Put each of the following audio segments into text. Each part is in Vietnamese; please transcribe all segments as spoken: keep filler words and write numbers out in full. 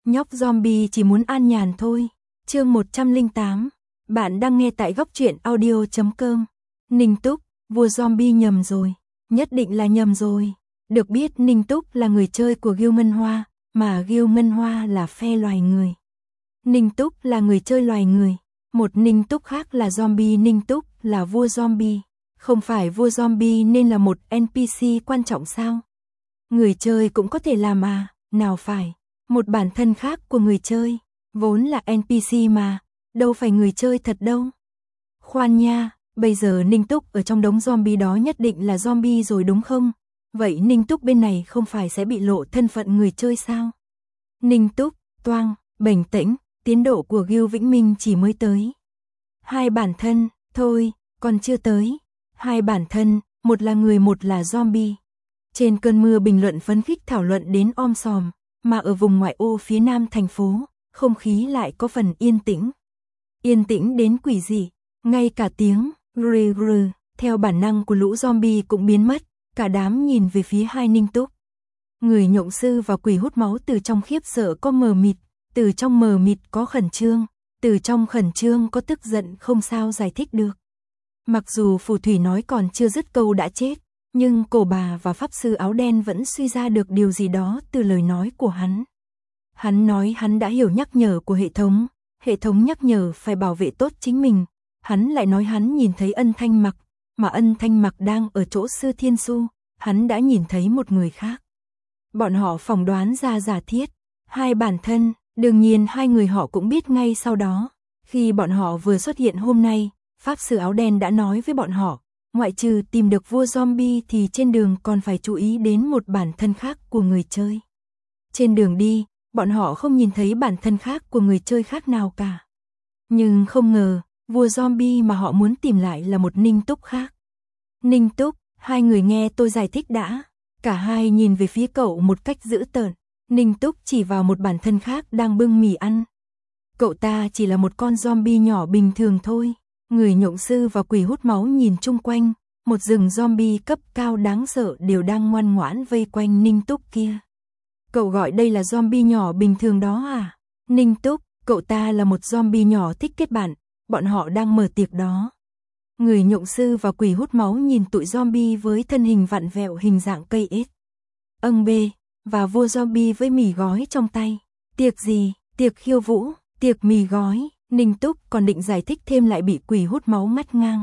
Nhóc zombie chỉ muốn an nhàn thôi. Chương một trăm lẻ tám. Bạn đang nghe tại góc truyện audio chấm com. Ninh Túc, vua zombie nhầm rồi. Nhất định là nhầm rồi. Được biết Ninh Túc là người chơi của Guild Ngân Hoa, mà Guild Ngân Hoa là phe loài người. Ninh Túc là người chơi loài người. Một Ninh Túc khác là zombie. Ninh Túc là vua zombie. Không phải vua zombie nên là một en pê xê quan trọng sao? Người chơi cũng có thể làm à, nào phải. Một bản thân khác của người chơi, vốn là en pê xê mà, đâu phải người chơi thật đâu. Khoan nha, bây giờ Ninh Túc ở trong đống zombie đó nhất định là zombie rồi đúng không? Vậy Ninh Túc bên này không phải sẽ bị lộ thân phận người chơi sao? Ninh Túc, toang, bình tĩnh, tiến độ của Guild Vĩnh Minh chỉ mới tới. Hai bản thân, thôi, còn chưa tới. Hai bản thân, một là người một là zombie. Trên cơn mưa bình luận phấn khích thảo luận đến om sòm, mà ở vùng ngoại ô phía nam thành phố, không khí lại có phần yên tĩnh. Yên tĩnh đến quỷ dị, ngay cả tiếng rừ rừ theo bản năng của lũ zombie cũng biến mất, cả đám nhìn về phía hai Ninh Túc. Người nhộng sư và quỷ hút máu từ trong khiếp sợ có mờ mịt, từ trong mờ mịt có khẩn trương, từ trong khẩn trương có tức giận không sao giải thích được. Mặc dù phù thủy nói còn chưa dứt câu đã chết, nhưng cổ bà và pháp sư áo đen vẫn suy ra được điều gì đó từ lời nói của hắn. Hắn nói hắn đã hiểu nhắc nhở của hệ thống, hệ thống nhắc nhở phải bảo vệ tốt chính mình. Hắn lại nói hắn nhìn thấy Ân Thanh Mặc, mà Ân Thanh Mặc đang ở chỗ Sư Thiên Su, hắn đã nhìn thấy một người khác. Bọn họ phỏng đoán ra giả thiết, hai bản thân, đương nhiên hai người họ cũng biết ngay sau đó. Khi bọn họ vừa xuất hiện hôm nay, pháp sư áo đen đã nói với bọn họ, ngoại trừ tìm được vua zombie thì trên đường còn phải chú ý đến một bản thân khác của người chơi. Trên đường đi, bọn họ không nhìn thấy bản thân khác của người chơi khác nào cả. Nhưng không ngờ, vua zombie mà họ muốn tìm lại là một Ninh Túc khác. Ninh Túc, hai người nghe tôi giải thích đã. Cả hai nhìn về phía cậu một cách dữ tợn. Ninh Túc chỉ vào một bản thân khác đang bưng mì ăn. Cậu ta chỉ là một con zombie nhỏ bình thường thôi. Người nhộng sư và quỷ hút máu nhìn chung quanh, một rừng zombie cấp cao đáng sợ đều đang ngoan ngoãn vây quanh Ninh Túc kia. Cậu gọi đây là zombie nhỏ bình thường đó à? Ninh Túc, cậu ta là một zombie nhỏ thích kết bạn, bọn họ đang mở tiệc đó. Người nhộng sư và quỷ hút máu nhìn tụi zombie với thân hình vặn vẹo hình dạng cây ếch. Âng bê, và vua zombie với mì gói trong tay. Tiệc gì? Tiệc khiêu vũ, tiệc mì gói. Ninh Túc còn định giải thích thêm lại bị quỷ hút máu ngắt ngang.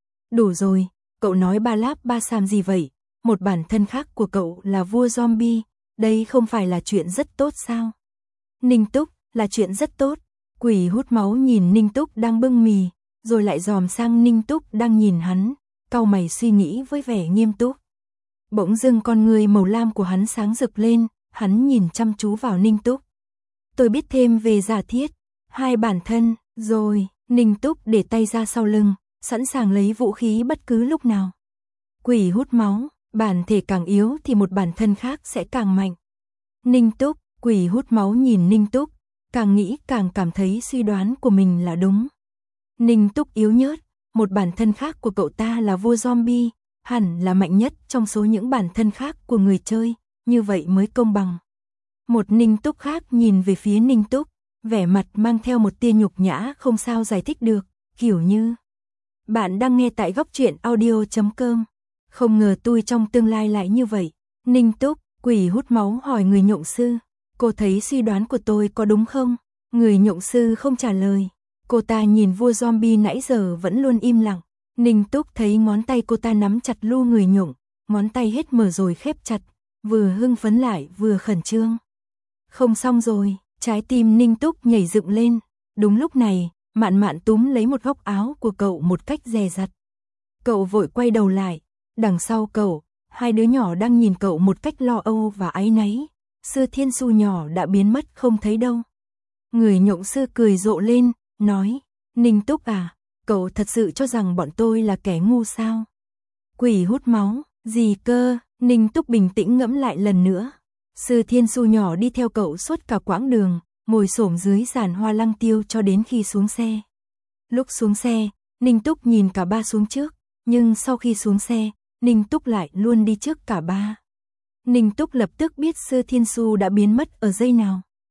Đủ rồi, cậu nói ba láp ba xàm gì vậy? Một bản thân khác của cậu là vua zombie, đây không phải là chuyện rất tốt sao? Ninh Túc, là chuyện rất tốt. Quỷ hút máu nhìn Ninh Túc đang bưng mì, rồi lại dòm sang Ninh Túc đang nhìn hắn, cau mày suy nghĩ với vẻ nghiêm túc. Bỗng dưng con người màu lam của hắn sáng rực lên, hắn nhìn chăm chú vào Ninh Túc. Tôi biết thêm về giả thiết. Hai bản thân, rồi, Ninh Túc để tay ra sau lưng, sẵn sàng lấy vũ khí bất cứ lúc nào. Quỷ hút máu, bản thể càng yếu thì một bản thân khác sẽ càng mạnh. Ninh Túc, quỷ hút máu nhìn Ninh Túc, càng nghĩ càng cảm thấy suy đoán của mình là đúng. Ninh Túc yếu nhớt, một bản thân khác của cậu ta là vua zombie, hẳn là mạnh nhất trong số những bản thân khác của người chơi, như vậy mới công bằng. Một Ninh Túc khác nhìn về phía Ninh Túc, vẻ mặt mang theo một tia nhục nhã không sao giải thích được, kiểu như. Bạn đang nghe tại góc truyện audio chấm com. Không ngờ tôi trong tương lai lại như vậy. Ninh Túc, quỷ hút máu hỏi người nhộng sư. Cô thấy suy đoán của tôi có đúng không? Người nhộng sư không trả lời. Cô ta nhìn vua zombie nãy giờ vẫn luôn im lặng. Ninh Túc thấy ngón tay cô ta nắm chặt lu người nhộng, ngón tay hết mở rồi khép chặt, vừa hưng phấn lại vừa khẩn trương. Không xong rồi. Trái tim Ninh Túc nhảy dựng lên. Đúng lúc này, Mạn Mạn túm lấy một góc áo của cậu một cách dè dặt. Cậu vội quay đầu lại. Đằng sau cậu, hai đứa nhỏ đang nhìn cậu một cách lo âu và áy náy. Sư Thiên Su nhỏ đã biến mất không thấy đâu. Người nhộng sư cười rộ lên, nói, Ninh Túc à, cậu thật sự cho rằng bọn tôi là kẻ ngu sao? Quỷ hút máu, gì cơ? Ninh Túc bình tĩnh ngẫm lại lần nữa. Sư Thiên Su nhỏ đi theo cậu suốt cả quãng đường, ngồi xổm dưới giàn hoa lăng tiêu cho đến khi xuống xe. Lúc xuống xe, Ninh Túc nhìn cả ba xuống trước, nhưng sau khi xuống xe, Ninh Túc lại luôn đi trước cả ba. Ninh Túc lập tức biết Sư Thiên Su đã biến mất ở giây nào.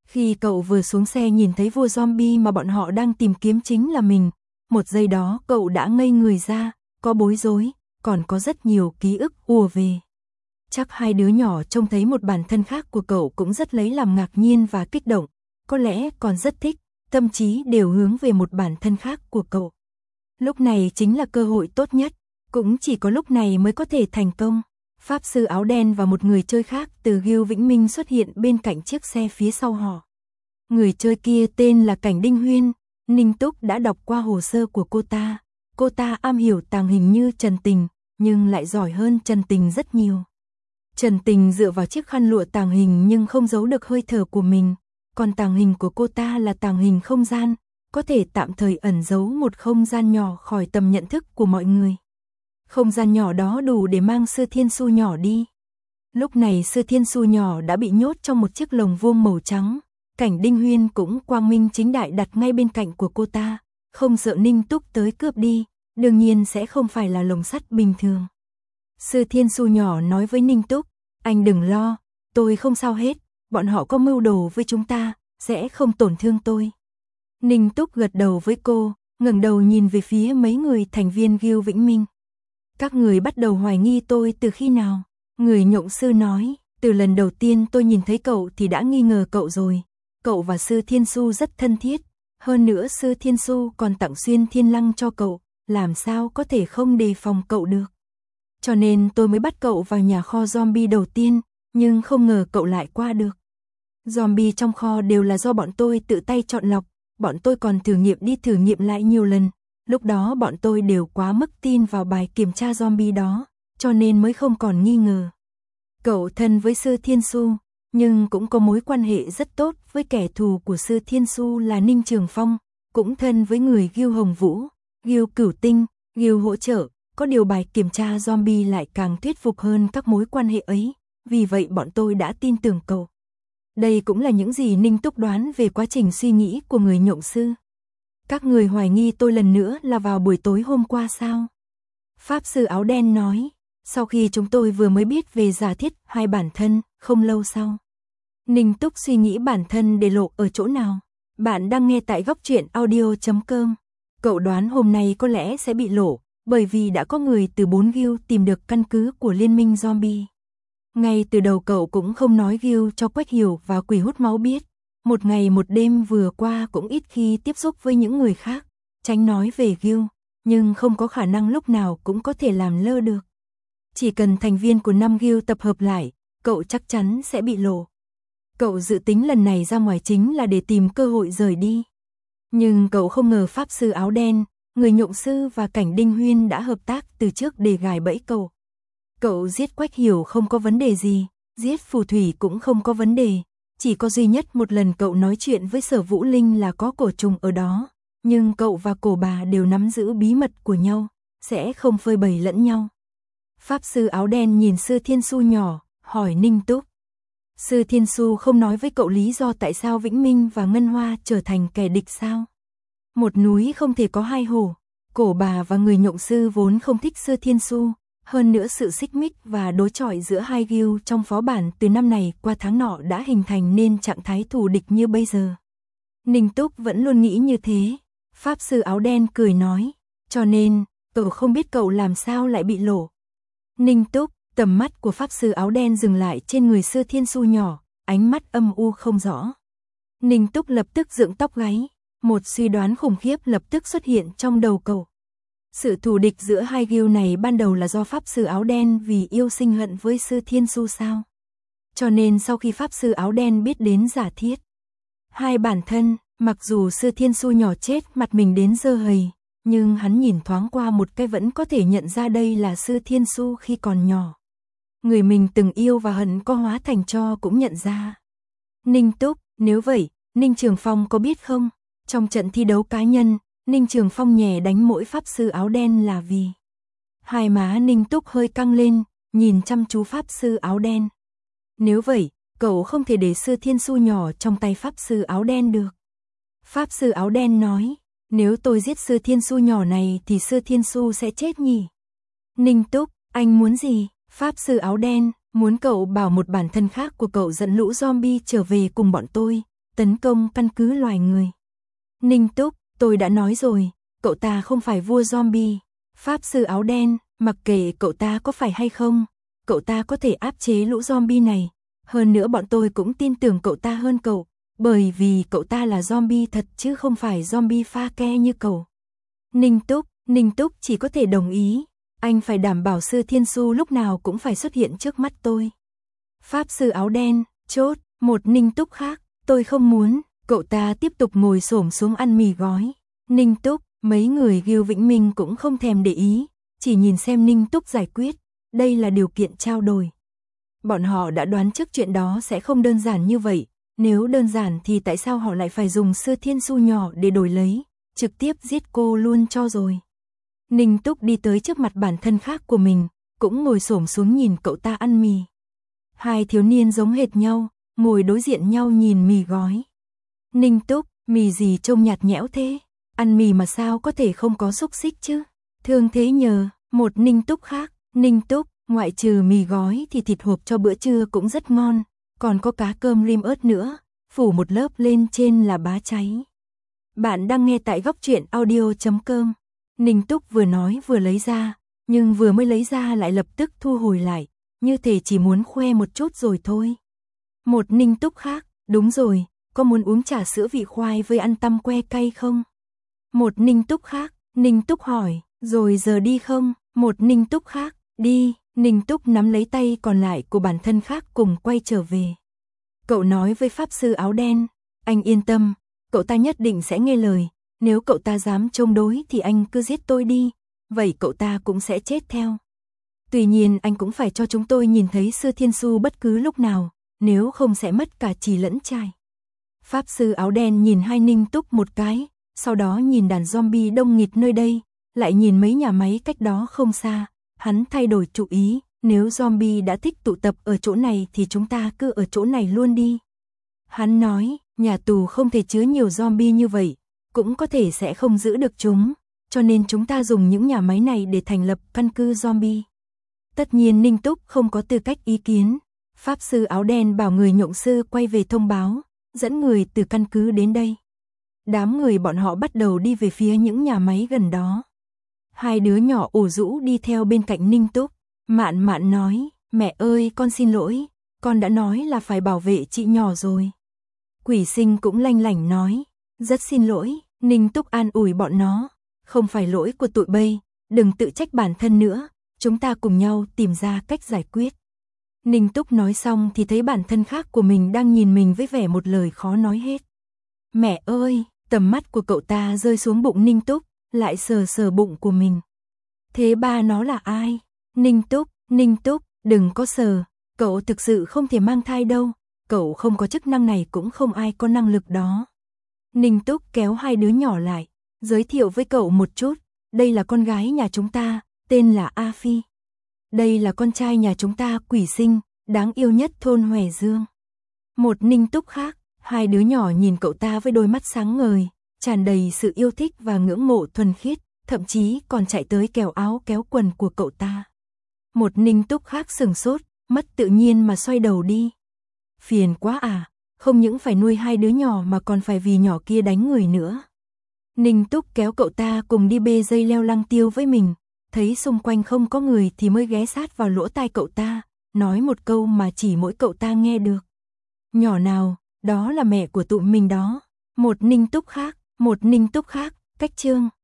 Khi cậu vừa xuống xe nhìn thấy vua zombie mà bọn họ đang tìm kiếm chính là mình, một giây đó cậu đã ngây người ra, có bối rối, còn có rất nhiều ký ức ùa về. Chắc hai đứa nhỏ trông thấy một bản thân khác của cậu cũng rất lấy làm ngạc nhiên và kích động, có lẽ còn rất thích, tâm trí đều hướng về một bản thân khác của cậu. Lúc này chính là cơ hội tốt nhất, cũng chỉ có lúc này mới có thể thành công. Pháp sư áo đen và một người chơi khác từ Guild Vĩnh Minh xuất hiện bên cạnh chiếc xe phía sau họ. Người chơi kia tên là Cảnh Đinh Huyên, Ninh Túc đã đọc qua hồ sơ của cô ta. Cô ta am hiểu tàng hình như Trần Tình, nhưng lại giỏi hơn Trần Tình rất nhiều. Trần Tình dựa vào chiếc khăn lụa tàng hình nhưng không giấu được hơi thở của mình, còn tàng hình của cô ta là tàng hình không gian, có thể tạm thời ẩn giấu một không gian nhỏ khỏi tầm nhận thức của mọi người. Không gian nhỏ đó đủ để mang Sư Thiên Su nhỏ đi. Lúc này Sư Thiên Su nhỏ đã bị nhốt trong một chiếc lồng vuông màu trắng, Cảnh Đinh Huyên cũng quang minh chính đại đặt ngay bên cạnh của cô ta, không sợ Ninh Túc tới cướp đi, đương nhiên sẽ không phải là lồng sắt bình thường. Sư Thiên Su nhỏ nói với Ninh Túc, anh đừng lo, tôi không sao hết, bọn họ có mưu đồ với chúng ta, sẽ không tổn thương tôi. Ninh Túc gật đầu với cô, ngẩng đầu nhìn về phía mấy người thành viên Guild Vĩnh Minh. Các người bắt đầu hoài nghi tôi từ khi nào? Người nhộng sư nói, từ lần đầu tiên tôi nhìn thấy cậu thì đã nghi ngờ cậu rồi. Cậu và Sư Thiên Su rất thân thiết, hơn nữa Sư Thiên Su còn tặng xuyên thiên lăng cho cậu, làm sao có thể không đề phòng cậu được. Cho nên tôi mới bắt cậu vào nhà kho zombie đầu tiên, nhưng không ngờ cậu lại qua được. Zombie trong kho đều là do bọn tôi tự tay chọn lọc, bọn tôi còn thử nghiệm đi thử nghiệm lại nhiều lần. Lúc đó bọn tôi đều quá mức tin vào bài kiểm tra zombie đó, cho nên mới không còn nghi ngờ. Cậu thân với Sư Thiên Su, nhưng cũng có mối quan hệ rất tốt với kẻ thù của Sư Thiên Su là Ninh Trường Phong, cũng thân với người Guild Hồng Vũ, Guild Cửu Tinh, Guild hỗ trợ, có điều bài kiểm tra zombie lại càng thuyết phục hơn các mối quan hệ ấy, vì vậy bọn tôi đã tin tưởng cậu. Đây cũng là những gì Ninh Túc đoán về quá trình suy nghĩ của người nhộng sư. Các người hoài nghi tôi lần nữa là vào buổi tối hôm qua sao? Pháp sư áo đen nói, sau khi chúng tôi vừa mới biết về giả thiết hai bản thân, không lâu sau. Ninh Túc suy nghĩ bản thân để lộ ở chỗ nào? Bạn đang nghe tại góc truyện audio chấm com. Cậu đoán hôm nay có lẽ sẽ bị lộ, bởi vì đã có người từ bốn guild tìm được căn cứ của liên minh zombie. Ngay từ đầu cậu cũng không nói guild cho Quách Hiểu và Quỷ Hút Máu biết. Một ngày một đêm vừa qua cũng ít khi tiếp xúc với những người khác, tránh nói về guild, nhưng không có khả năng lúc nào cũng có thể làm lơ được. Chỉ cần thành viên của năm guild tập hợp lại, cậu chắc chắn sẽ bị lộ. Cậu dự tính lần này ra ngoài chính là để tìm cơ hội rời đi. Nhưng cậu không ngờ Pháp sư áo đen, người nhộng sư và Cảnh Đinh Huyên đã hợp tác từ trước để gài bẫy cậu. Cậu giết Quách Hiểu không có vấn đề gì, giết Phù Thủy cũng không có vấn đề. Chỉ có duy nhất một lần cậu nói chuyện với Sở Vũ Linh là có cổ trùng ở đó, nhưng cậu và cổ bà đều nắm giữ bí mật của nhau, sẽ không phơi bày lẫn nhau. Pháp sư áo đen nhìn Sư Thiên Su nhỏ, hỏi Ninh Túc. Sư Thiên Su không nói với cậu lý do tại sao Vĩnh Minh và Ngân Hoa trở thành kẻ địch sao? Một núi không thể có hai hổ, cổ bà và người nhộng sư vốn không thích Sư Thiên Su. Hơn nữa sự xích mích và đối chọi giữa hai guild trong phó bản từ năm này qua tháng nọ đã hình thành nên trạng thái thù địch như bây giờ. Ninh Túc vẫn luôn nghĩ như thế. Pháp sư áo đen cười nói, cho nên, cậu không biết cậu làm sao lại bị lộ. Ninh Túc, tầm mắt của Pháp sư áo đen dừng lại trên người Sư Thiên Su nhỏ, ánh mắt âm u không rõ. Ninh Túc lập tức dựng tóc gáy, một suy đoán khủng khiếp lập tức xuất hiện trong đầu cậu. Sự thù địch giữa hai guild này ban đầu là do Pháp sư áo đen vì yêu sinh hận với Sư Thiên Su sao? Cho nên sau khi Pháp sư áo đen biết đến giả thiết hai bản thân, mặc dù Sư Thiên Su nhỏ chết mặt mình đến dơ hầy, nhưng hắn nhìn thoáng qua một cái vẫn có thể nhận ra đây là Sư Thiên Su khi còn nhỏ. Người mình từng yêu và hận có hóa thành tro cũng nhận ra. Ninh Túc, nếu vậy, Ninh Trường Phong có biết không? Trong trận thi đấu cá nhân, Ninh Trường Phong nhẹ đánh mỗi Pháp sư áo đen là vì. Hai má Ninh Túc hơi căng lên, nhìn chăm chú Pháp sư áo đen. Nếu vậy, cậu không thể để Sư Thiên Su nhỏ trong tay Pháp sư áo đen được. Pháp sư áo đen nói, nếu tôi giết Sư Thiên Su nhỏ này thì Sư Thiên Su sẽ chết nhỉ? Ninh Túc, anh muốn gì? Pháp sư áo đen, muốn cậu bảo một bản thân khác của cậu dẫn lũ zombie trở về cùng bọn tôi. tấn công căn cứ loài người. Ninh Túc, tôi đã nói rồi, cậu ta không phải vua zombie. Pháp sư áo đen, mặc kệ cậu ta có phải hay không, cậu ta có thể áp chế lũ zombie này. Hơn nữa bọn tôi cũng tin tưởng cậu ta hơn cậu, bởi vì cậu ta là zombie thật chứ không phải zombie pha ke như cậu. Ninh Túc, Ninh Túc chỉ có thể đồng ý. Anh phải đảm bảo sư Thiên Su lúc nào cũng phải xuất hiện trước mắt tôi. Pháp sư áo đen, chốt, một Ninh Túc khác, tôi không muốn. Cậu ta tiếp tục ngồi xổm xuống ăn mì gói. Ninh Túc, mấy người Gưu Vĩnh Minh cũng không thèm để ý, chỉ nhìn xem Ninh Túc giải quyết. Đây là điều kiện trao đổi. Bọn họ đã đoán trước chuyện đó sẽ không đơn giản như vậy. Nếu đơn giản thì tại sao họ lại phải dùng sư Thiên Su nhỏ để đổi lấy, trực tiếp giết cô luôn cho rồi. Ninh Túc đi tới trước mặt bản thân khác của mình, cũng ngồi xổm xuống nhìn cậu ta ăn mì. Hai thiếu niên giống hệt nhau, ngồi đối diện nhau nhìn mì gói. Ninh Túc, mì gì trông nhạt nhẽo thế? Ăn mì mà sao có thể không có xúc xích chứ? Thương thế nhờ, một Ninh Túc khác. Ninh Túc, ngoại trừ mì gói thì thịt hộp cho bữa trưa cũng rất ngon, còn có cá cơm rim ớt nữa, phủ một lớp lên trên là bá cháy. Bạn đang nghe tại góc truyện audio chấm com. Ninh Túc vừa nói vừa lấy ra, nhưng vừa mới lấy ra lại lập tức thu hồi lại, như thể chỉ muốn khoe một chút rồi thôi. Một Ninh Túc khác, đúng rồi, có muốn uống trà sữa vị khoai với ăn tăm que cay không? Một Ninh Túc khác, Ninh Túc hỏi, rồi giờ đi không? Một Ninh Túc khác, đi. Ninh Túc nắm lấy tay còn lại của bản thân khác cùng quay trở về. Cậu nói với Pháp sư áo đen, anh yên tâm, cậu ta nhất định sẽ nghe lời, nếu cậu ta dám chống đối thì anh cứ giết tôi đi, vậy cậu ta cũng sẽ chết theo. Tuy nhiên anh cũng phải cho chúng tôi nhìn thấy sư Thiên Su bất cứ lúc nào, nếu không sẽ mất cả trì lẫn trai. Pháp sư áo đen nhìn hai Ninh Túc một cái, sau đó nhìn đàn zombie đông nghịt nơi đây, lại nhìn mấy nhà máy cách đó không xa, hắn thay đổi chủ ý, nếu zombie đã thích tụ tập ở chỗ này thì chúng ta cứ ở chỗ này luôn đi. Hắn nói, nhà tù không thể chứa nhiều zombie như vậy, cũng có thể sẽ không giữ được chúng, cho nên chúng ta dùng những nhà máy này để thành lập căn cứ zombie. Tất nhiên Ninh Túc không có tư cách ý kiến, Pháp sư áo đen bảo người nhộng sư quay về thông báo, dẫn người từ căn cứ đến đây. Đám người bọn họ bắt đầu đi về phía những nhà máy gần đó. Hai đứa nhỏ ủ rũ đi theo bên cạnh Ninh Túc, Mạn Mạn nói, mẹ ơi con xin lỗi, con đã nói là phải bảo vệ chị nhỏ rồi. Quỷ Sinh cũng lanh lảnh nói, rất xin lỗi. Ninh Túc an ủi bọn nó, không phải lỗi của tụi bay, đừng tự trách bản thân nữa, chúng ta cùng nhau tìm ra cách giải quyết. Ninh Túc nói xong thì thấy bản thân khác của mình đang nhìn mình với vẻ một lời khó nói hết. Mẹ ơi, tầm mắt của cậu ta rơi xuống bụng Ninh Túc, lại sờ sờ bụng của mình. Thế ba nó là ai? Ninh Túc, Ninh Túc, đừng có sờ, cậu thực sự không thể mang thai đâu, cậu không có chức năng này cũng không ai có năng lực đó. Ninh Túc kéo hai đứa nhỏ lại, giới thiệu với cậu một chút, đây là con gái nhà chúng ta, tên là A Phi. Đây là con trai nhà chúng ta Quỷ Sinh, đáng yêu nhất thôn Hòe Dương. Một Ninh Túc khác, hai đứa nhỏ nhìn cậu ta với đôi mắt sáng ngời, tràn đầy sự yêu thích và ngưỡng mộ thuần khiết, thậm chí còn chạy tới kéo áo kéo quần của cậu ta. Một Ninh Túc khác sừng sốt, mất tự nhiên mà xoay đầu đi. Phiền quá à, không những phải nuôi hai đứa nhỏ mà còn phải vì nhỏ kia đánh người nữa. Ninh Túc kéo cậu ta cùng đi bê dây leo lăng tiêu với mình, thấy xung quanh không có người thì mới ghé sát vào lỗ tai cậu ta, nói một câu mà chỉ mỗi cậu ta nghe được. Nhỏ nào, đó là mẹ của tụi mình đó. Một Ninh Túc khác, một Ninh Túc khác, cách chương.